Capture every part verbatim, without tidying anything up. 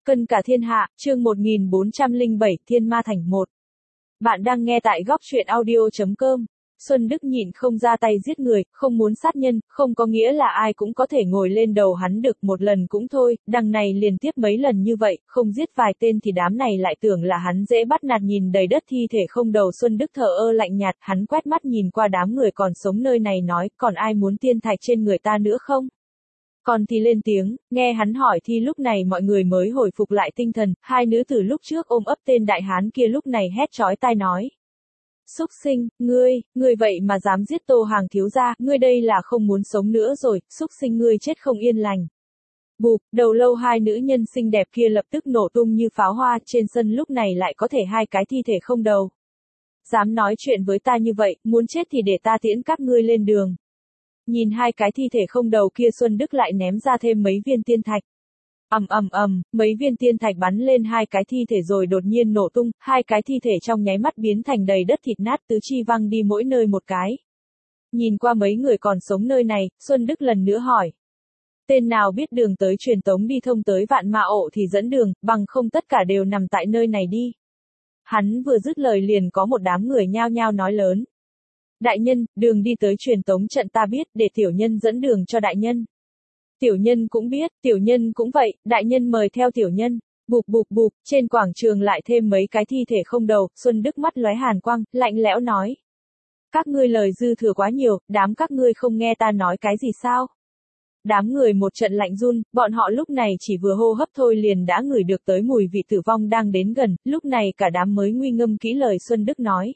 Cân cả thiên hạ, chương một nghìn bốn trăm lẻ bảy, Thiên Ma Thành một. Bạn đang nghe tại góc truyện audio chấm com. Xuân Đức nhịn không ra tay giết người, không muốn sát nhân, không có nghĩa là ai cũng có thể ngồi lên đầu hắn được một lần cũng thôi, đằng này liên tiếp mấy lần như vậy, không giết vài tên thì đám này lại tưởng là hắn dễ bắt nạt. Nhìn đầy đất thi thể không đầu, Xuân Đức thờ ơ lạnh nhạt, hắn quét mắt nhìn qua đám người còn sống nơi này nói, còn ai muốn tiên thạch trên người ta nữa không? Còn thì lên tiếng, nghe hắn hỏi thì lúc này mọi người mới hồi phục lại tinh thần, hai nữ tử lúc trước ôm ấp tên đại hán kia lúc này hét chói tai nói. Xúc sinh, ngươi, ngươi vậy mà dám giết Tô Hàng thiếu gia, ngươi đây là không muốn sống nữa rồi, xúc sinh ngươi chết không yên lành. Bụp, đầu lâu hai nữ nhân xinh đẹp kia lập tức nổ tung như pháo hoa, trên sân lúc này lại có thể hai cái thi thể không đầu. Dám nói chuyện với ta như vậy, muốn chết thì để ta tiễn các ngươi lên đường. Nhìn hai cái thi thể không đầu kia, Xuân Đức lại ném ra thêm mấy viên tiên thạch. Ầm ầm ầm, mấy viên tiên thạch bắn lên hai cái thi thể rồi đột nhiên nổ tung, hai cái thi thể trong nháy mắt biến thành đầy đất thịt nát, tứ chi văng đi mỗi nơi một cái. Nhìn qua mấy người còn sống nơi này, Xuân Đức lần nữa hỏi. Tên nào biết đường tới truyền tống đi thông tới Vạn Ma Ộ thì dẫn đường, bằng không tất cả đều nằm tại nơi này đi. Hắn vừa dứt lời liền có một đám người nhao nhao nói lớn. Đại nhân, đường đi tới truyền tống trận ta biết, để tiểu nhân dẫn đường cho đại nhân. Tiểu nhân cũng biết, tiểu nhân cũng vậy, đại nhân mời theo tiểu nhân. Bụp bụp bụp, trên quảng trường lại thêm mấy cái thi thể không đầu, Xuân Đức mắt lóe hàn quang, lạnh lẽo nói. Các ngươi lời dư thừa quá nhiều, đám các ngươi không nghe ta nói cái gì sao? Đám người một trận lạnh run, bọn họ lúc này chỉ vừa hô hấp thôi liền đã ngửi được tới mùi vị tử vong đang đến gần, lúc này cả đám mới nguy ngâm kỹ lời Xuân Đức nói.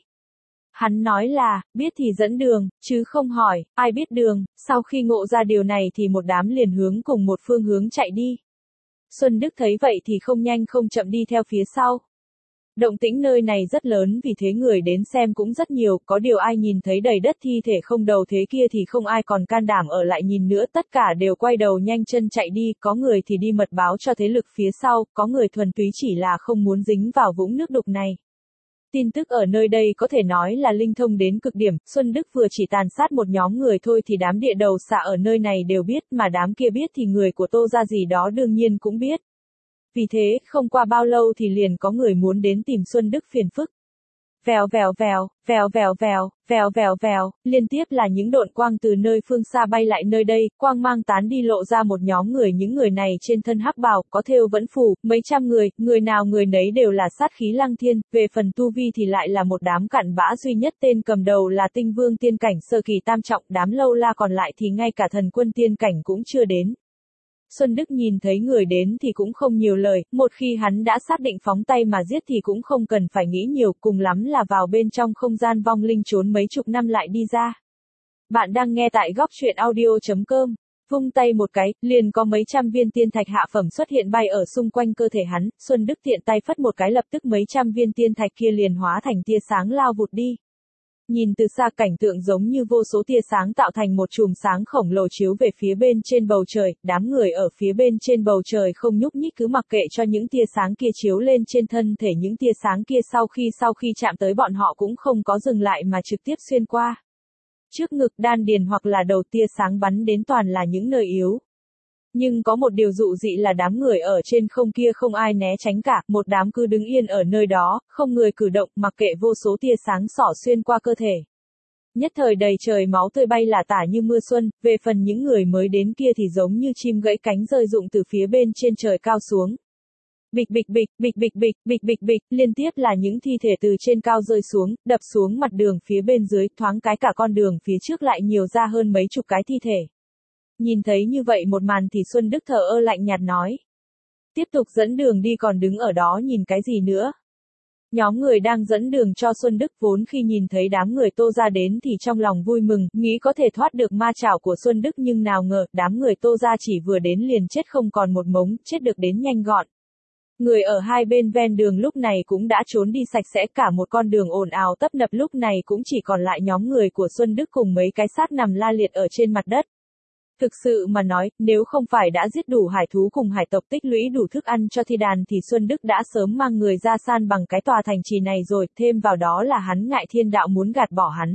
Hắn nói là, biết thì dẫn đường, chứ không hỏi, ai biết đường, sau khi ngộ ra điều này thì một đám liền hướng cùng một phương hướng chạy đi. Xuân Đức thấy vậy thì không nhanh không chậm đi theo phía sau. Động tĩnh nơi này rất lớn vì thế người đến xem cũng rất nhiều, có điều ai nhìn thấy đầy đất thi thể không đầu thế kia thì không ai còn can đảm ở lại nhìn nữa, tất cả đều quay đầu nhanh chân chạy đi, có người thì đi mật báo cho thế lực phía sau, có người thuần túy chỉ là không muốn dính vào vũng nước đục này. Tin tức ở nơi đây có thể nói là linh thông đến cực điểm, Xuân Đức vừa chỉ tàn sát một nhóm người thôi thì đám địa đầu xạ ở nơi này đều biết, mà đám kia biết thì người của Tô gia gì đó đương nhiên cũng biết. Vì thế, không qua bao lâu thì liền có người muốn đến tìm Xuân Đức phiền phức. Vèo vèo vèo, vèo vèo vèo, vèo vèo vèo, liên tiếp là những độn quang từ nơi phương xa bay lại nơi đây, quang mang tán đi lộ ra một nhóm người, những người này trên thân hắc bào, có thêu vẫn phủ, mấy trăm người, người nào người nấy đều là sát khí lăng thiên, về phần tu vi thì lại là một đám cặn bã duy nhất, tên cầm đầu là tinh vương tiên cảnh sơ kỳ tam trọng, đám lâu la còn lại thì ngay cả thần quân tiên cảnh cũng chưa đến. Xuân Đức nhìn thấy người đến thì cũng không nhiều lời, một khi hắn đã xác định phóng tay mà giết thì cũng không cần phải nghĩ nhiều, cùng lắm là vào bên trong không gian vong linh trốn mấy chục năm lại đi ra. Bạn đang nghe tại góc truyện audio chấm com. Vung tay một cái, liền có mấy trăm viên tiên thạch hạ phẩm xuất hiện bay ở xung quanh cơ thể hắn, Xuân Đức tiện tay phất một cái lập tức mấy trăm viên tiên thạch kia liền hóa thành tia sáng lao vụt đi. Nhìn từ xa cảnh tượng giống như vô số tia sáng tạo thành một chùm sáng khổng lồ chiếu về phía bên trên bầu trời, đám người ở phía bên trên bầu trời không nhúc nhích cứ mặc kệ cho những tia sáng kia chiếu lên trên thân thể, những tia sáng kia sau khi sau khi chạm tới bọn họ cũng không có dừng lại mà trực tiếp xuyên qua. Trước ngực, đan điền hoặc là đầu, tia sáng bắn đến toàn là những nơi yếu. Nhưng có một điều dụ dị là đám người ở trên không kia không ai né tránh cả, một đám cứ đứng yên ở nơi đó, không người cử động, mặc kệ vô số tia sáng xỏ xuyên qua cơ thể. Nhất thời đầy trời máu tươi bay lả tả như mưa xuân, về phần những người mới đến kia thì giống như chim gãy cánh rơi rụng từ phía bên trên trời cao xuống. Bịch bịch bịch, bịch bịch bịch, bịch bịch bịch, liên tiếp là những thi thể từ trên cao rơi xuống, đập xuống mặt đường phía bên dưới, thoáng cái cả con đường phía trước lại nhiều ra hơn mấy chục cái thi thể. Nhìn thấy như vậy một màn thì Xuân Đức thờ ơ lạnh nhạt nói. Tiếp tục dẫn đường đi, còn đứng ở đó nhìn cái gì nữa. Nhóm người đang dẫn đường cho Xuân Đức vốn khi nhìn thấy đám người Tô gia đến thì trong lòng vui mừng, nghĩ có thể thoát được ma chảo của Xuân Đức, nhưng nào ngờ, đám người Tô gia chỉ vừa đến liền chết không còn một mống, chết được đến nhanh gọn. Người ở hai bên ven đường lúc này cũng đã trốn đi sạch sẽ, cả một con đường ồn ào tấp nập lúc này cũng chỉ còn lại nhóm người của Xuân Đức cùng mấy cái xác nằm la liệt ở trên mặt đất. Thực sự mà nói, nếu không phải đã giết đủ hải thú cùng hải tộc tích lũy đủ thức ăn cho thi đàn thì Xuân Đức đã sớm mang người ra san bằng cái tòa thành trì này rồi, thêm vào đó là hắn ngại thiên đạo muốn gạt bỏ hắn.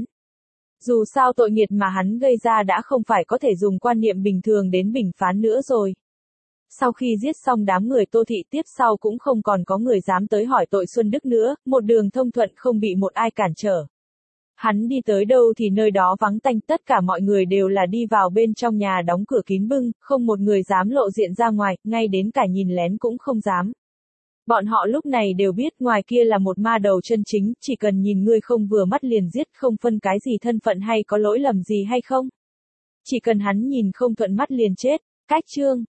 Dù sao tội nghiệt mà hắn gây ra đã không phải có thể dùng quan niệm bình thường đến bình phán nữa rồi. Sau khi giết xong đám người Tô Thị tiếp sau cũng không còn có người dám tới hỏi tội Xuân Đức nữa, một đường thông thuận không bị một ai cản trở. Hắn đi tới đâu thì nơi đó vắng tanh, tất cả mọi người đều là đi vào bên trong nhà đóng cửa kín bưng, không một người dám lộ diện ra ngoài, ngay đến cả nhìn lén cũng không dám. Bọn họ lúc này đều biết ngoài kia là một ma đầu chân chính, chỉ cần nhìn ngươi không vừa mắt liền giết, không phân cái gì thân phận hay có lỗi lầm gì hay không. Chỉ cần hắn nhìn không thuận mắt liền chết. Cách chương